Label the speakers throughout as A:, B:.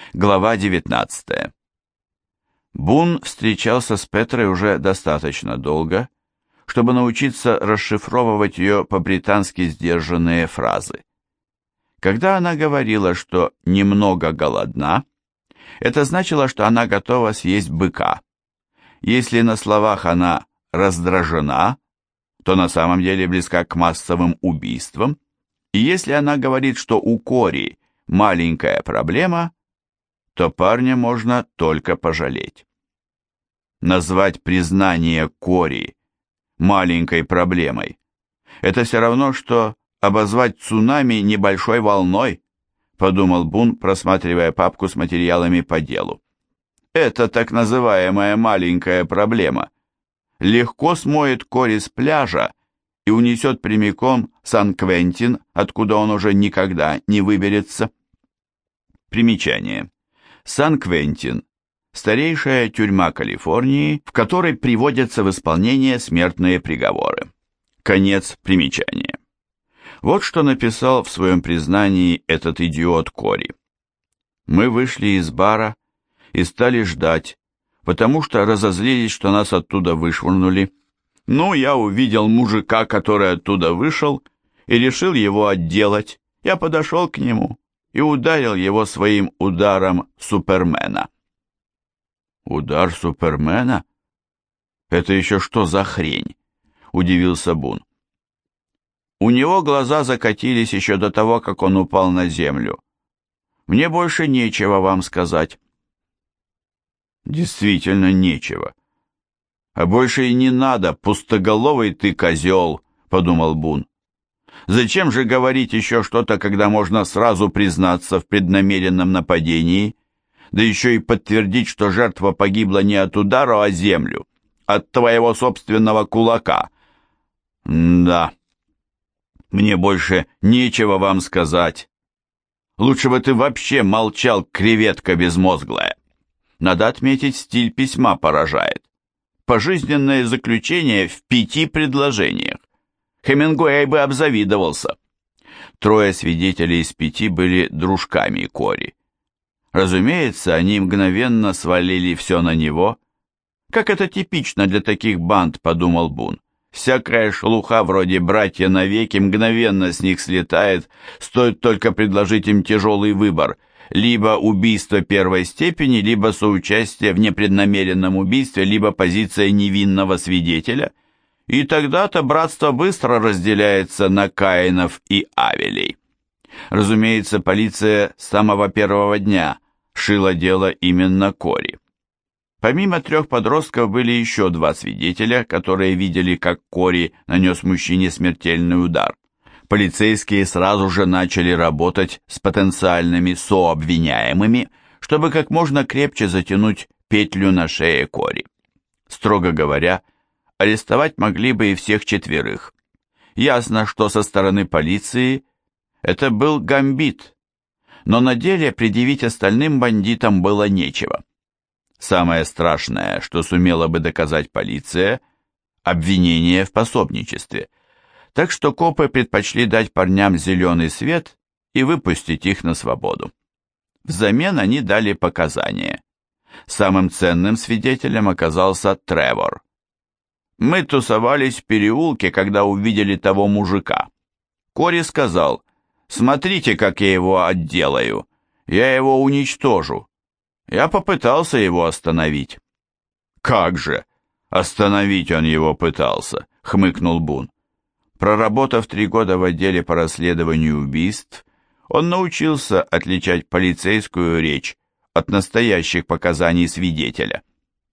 A: Глава 19. Бун встречался с Петрой уже достаточно долго, чтобы научиться расшифровывать ее по-британски сдержанные фразы. Когда она говорила, что немного голодна, это значило, что она готова съесть быка. Если на словах она раздражена, то на самом деле близка к массовым убийствам, и если она говорит, что у Кори маленькая проблема, то парня можно только пожалеть. Назвать признание Кори маленькой проблемой – это все равно, что обозвать цунами небольшой волной, подумал Бун, просматривая папку с материалами по делу. Это так называемая маленькая проблема легко смоет Кори с пляжа и унесет прямиком в Сан-Квентин, откуда он уже никогда не выберется. Примечание. Сан-Квентин – старейшая тюрьма Калифорнии, в которой приводятся в исполнение смертные приговоры. Конец примечания. Вот что написал в своем признании этот идиот Кори. «Мы вышли из бара и стали ждать, потому что разозлились, что нас оттуда вышвырнули. Ну, я увидел мужика, который оттуда вышел, и решил его отделать. Я подошел к нему и ударил его своим ударом Супермена». «Удар Супермена? Это еще что за хрень?» – удивился Бун. У него глаза закатились еще до того, как он упал на землю. Мне больше нечего вам сказать. Действительно нечего. А больше и не надо, пустоголовый ты козел, подумал Бун. Зачем же говорить еще что-то, когда можно сразу признаться в преднамеренном нападении, да еще и подтвердить, что жертва погибла не от удара, а землю, от твоего собственного кулака. Да. Мне больше нечего вам сказать. Лучше бы ты вообще молчал, креветка безмозглая. Надо отметить, стиль письма поражает. Пожизненное заключение в 5 предложениях. Хемингуэй бы обзавидовался. 3 свидетелей из 5 были дружками Кори. Разумеется, они мгновенно свалили все на него. Как это типично для таких банд, подумал Бун. Всякая шелуха вроде «братья навеки» мгновенно с них слетает, стоит только предложить им тяжелый выбор – либо убийство первой степени, либо соучастие в непреднамеренном убийстве, либо позиция невинного свидетеля, и тогда-то братство быстро разделяется на Каинов и Авелей. Разумеется, полиция с самого первого дня шила дело именно Кори. Помимо 3 подростков были еще 2 свидетеля, которые видели, как Кори нанес мужчине смертельный удар. Полицейские сразу же начали работать с потенциальными сообвиняемыми, чтобы как можно крепче затянуть петлю на шее Кори. Строго говоря, арестовать могли бы и всех 4. Ясно, что со стороны полиции это был гамбит, но на деле предъявить остальным бандитам было нечего. Самое страшное, что сумела бы доказать полиция – обвинение в пособничестве. Так что копы предпочли дать парням зеленый свет и выпустить их на свободу. Взамен они дали показания. Самым ценным свидетелем оказался Тревор. «Мы тусовались в переулке, когда увидели того мужика. Кори сказал, смотрите, как я его отделаю, я его уничтожу. Я попытался его остановить». «Как же? Остановить он его пытался», — хмыкнул Бун. Проработав 3 года в отделе по расследованию убийств, он научился отличать полицейскую речь от настоящих показаний свидетеля.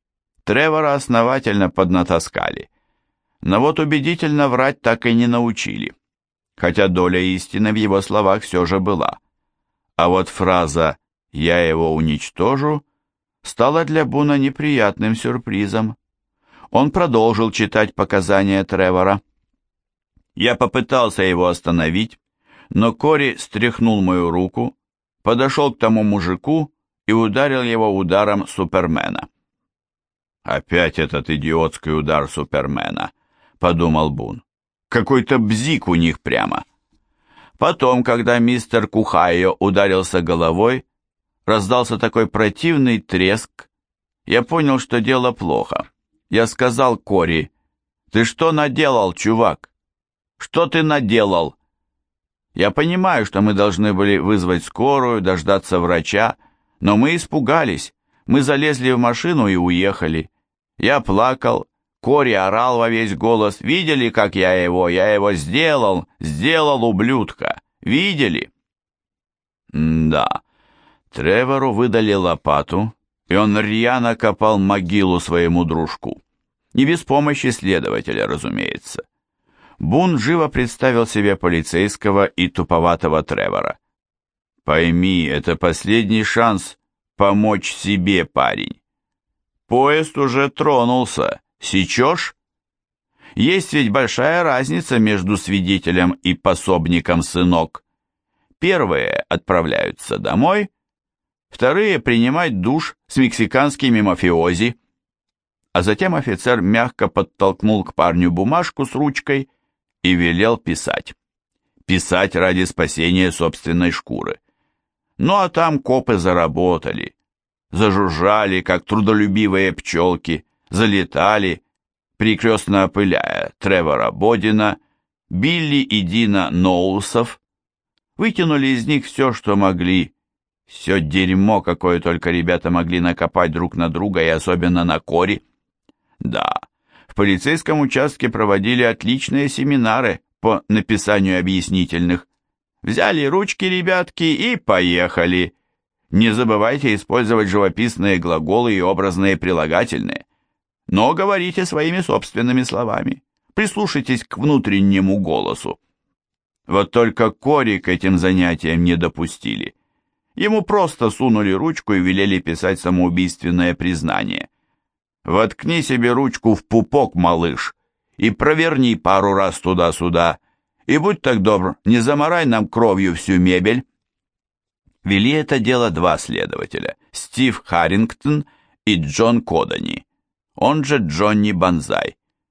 A: Тревора основательно поднатаскали, но вот убедительно врать так и не научили, хотя доля истины в его словах все же была. А вот фраза «я его уничтожу» стала для Буна неприятным сюрпризом. Он продолжил читать показания Тревора. «Я попытался его остановить, но Кори стряхнул мою руку, подошел к тому мужику и ударил его ударом Супермена». «Опять этот идиотский удар Супермена», — подумал Бун. «Какой-то бзик у них прямо». Потом, когда мистер Кухайо ударился головой, раздался такой противный треск. Я понял, что дело плохо. Я сказал Кори: «Ты что наделал, чувак? Что ты наделал?» Я понимаю, что мы должны были вызвать скорую, дождаться врача, но мы испугались. Мы залезли в машину и уехали. Я плакал, Кори орал во весь голос: «Видели, как я его сделал, ублюдка! Видели?» Да, Тревору выдали лопату, и он рьяно копал могилу своему дружку. Не без помощи следователя, разумеется. Бун живо представил себе полицейского и туповатого Тревора. «Пойми, это последний шанс помочь себе, парень. Поезд уже тронулся, сечешь? Есть ведь большая разница между свидетелем и пособником, сынок. Первые отправляются домой, вторые принимать душ с мексиканскими мафиози». А затем офицер мягко подтолкнул к парню бумажку с ручкой и велел писать. Писать ради спасения собственной шкуры. Ну а там копы заработали, зажужжали, как трудолюбивые пчелки, залетали, перекрестно опыляя Тревора Бодина, Билли и Дина Ноулсов, вытянули из них все, что могли, все дерьмо, какое только ребята могли накопать друг на друга и особенно на Кори. Да, в полицейском участке проводили отличные семинары по написанию объяснительных. Взяли ручки, ребятки, и поехали. Не забывайте использовать живописные глаголы и образные прилагательные. Но говорите своими собственными словами. Прислушайтесь к внутреннему голосу. Вот только Кори к этим занятиям не допустили. Ему просто сунули ручку и велели писать самоубийственное признание. «Воткни себе ручку в пупок, малыш, и проверни пару раз туда-сюда, и будь так добр, не замарай нам кровью всю мебель». Вели это дело два следователя, Стив Харрингтон и Джон Кодани, он же Джонни Банзай.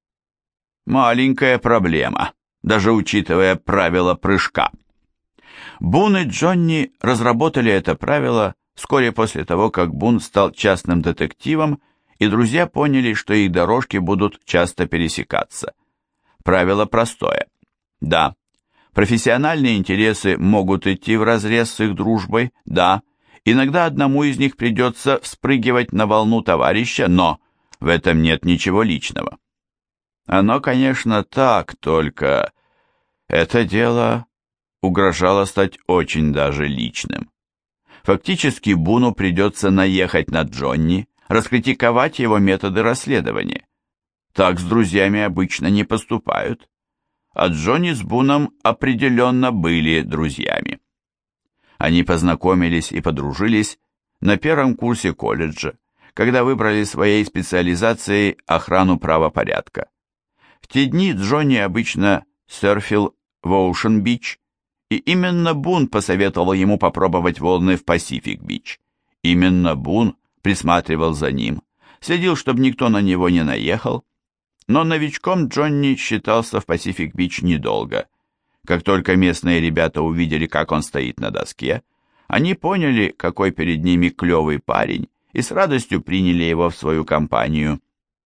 A: Маленькая проблема, даже учитывая правила прыжка. Бун и Джонни разработали это правило вскоре после того, как Бун стал частным детективом, и друзья поняли, что их дорожки будут часто пересекаться. Правило простое. Да, профессиональные интересы могут идти вразрез с их дружбой, да, иногда одному из них придется вспрыгивать на волну товарища, но в этом нет ничего личного. Оно, конечно, так, только это дело угрожало стать очень даже личным. Фактически Буну придется наехать на Джонни, раскритиковать его методы расследования. Так с друзьями обычно не поступают. А Джонни с Буном определенно были друзьями. Они познакомились и подружились на первом курсе колледжа, когда выбрали своей специализацией охрану правопорядка. В те дни Джонни обычно серфил в Оушен-Бич, и именно Бун посоветовал ему попробовать волны в Пасифик-Бич. Именно Бун присматривал за ним, следил, чтобы никто на него не наехал, но новичком Джонни считался в Пасифик-Бич недолго. Как только местные ребята увидели, как он стоит на доске, они поняли, какой перед ними клевый парень, и с радостью приняли его в свою компанию.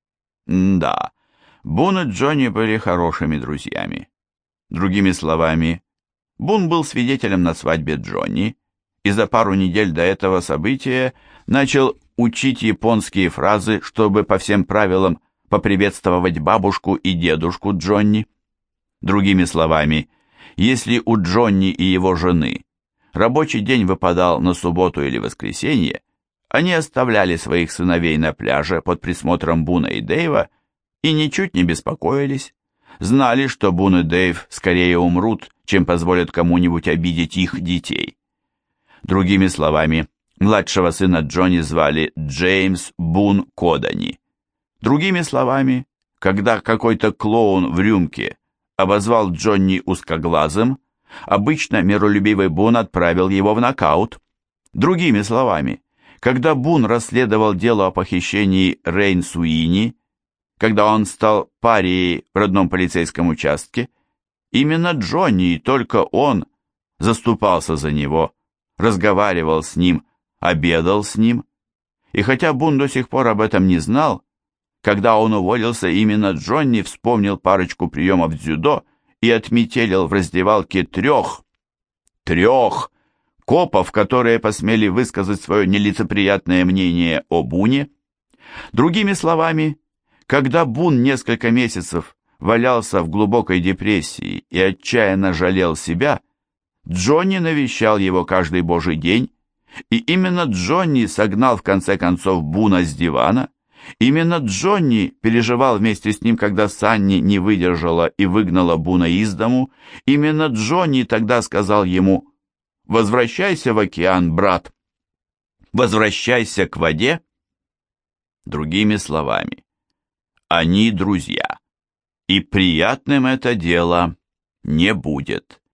A: Да, Бун и Джонни были хорошими друзьями. Другими словами, Бун был свидетелем на свадьбе Джонни, и за пару недель до этого события начал учить японские фразы, чтобы по всем правилам поприветствовать бабушку и дедушку Джонни. Другими словами, если у Джонни и его жены рабочий день выпадал на субботу или воскресенье, они оставляли своих сыновей на пляже под присмотром Буна и Дэйва и ничуть не беспокоились. Знали, что Бун и Дэйв скорее умрут, чем позволят кому-нибудь обидеть их детей. Другими словами, младшего сына Джонни звали Джеймс Бун Кодани. Другими словами, когда какой-то клоун в рюмке обозвал Джонни узкоглазым, обычно миролюбивый Бун отправил его в нокаут. Другими словами, когда Бун расследовал дело о похищении Рейн Суини, когда он стал парией в родном полицейском участке, именно Джонни и только он заступался за него, разговаривал с ним, обедал с ним. И хотя Бун до сих пор об этом не знал, когда он уволился, именно Джонни вспомнил парочку приемов дзюдо и отметелил в раздевалке трех копов, которые посмели высказать свое нелицеприятное мнение о Буне. Другими словами, когда Бун несколько месяцев валялся в глубокой депрессии и отчаянно жалел себя, Джонни навещал его каждый божий день, и именно Джонни согнал в конце концов Буна с дивана, именно Джонни переживал вместе с ним, когда Санни не выдержала и выгнала Буна из дому, именно Джонни тогда сказал ему: «Возвращайся в океан, брат, возвращайся к воде». Другими словами, они друзья, и приятным это дело не будет.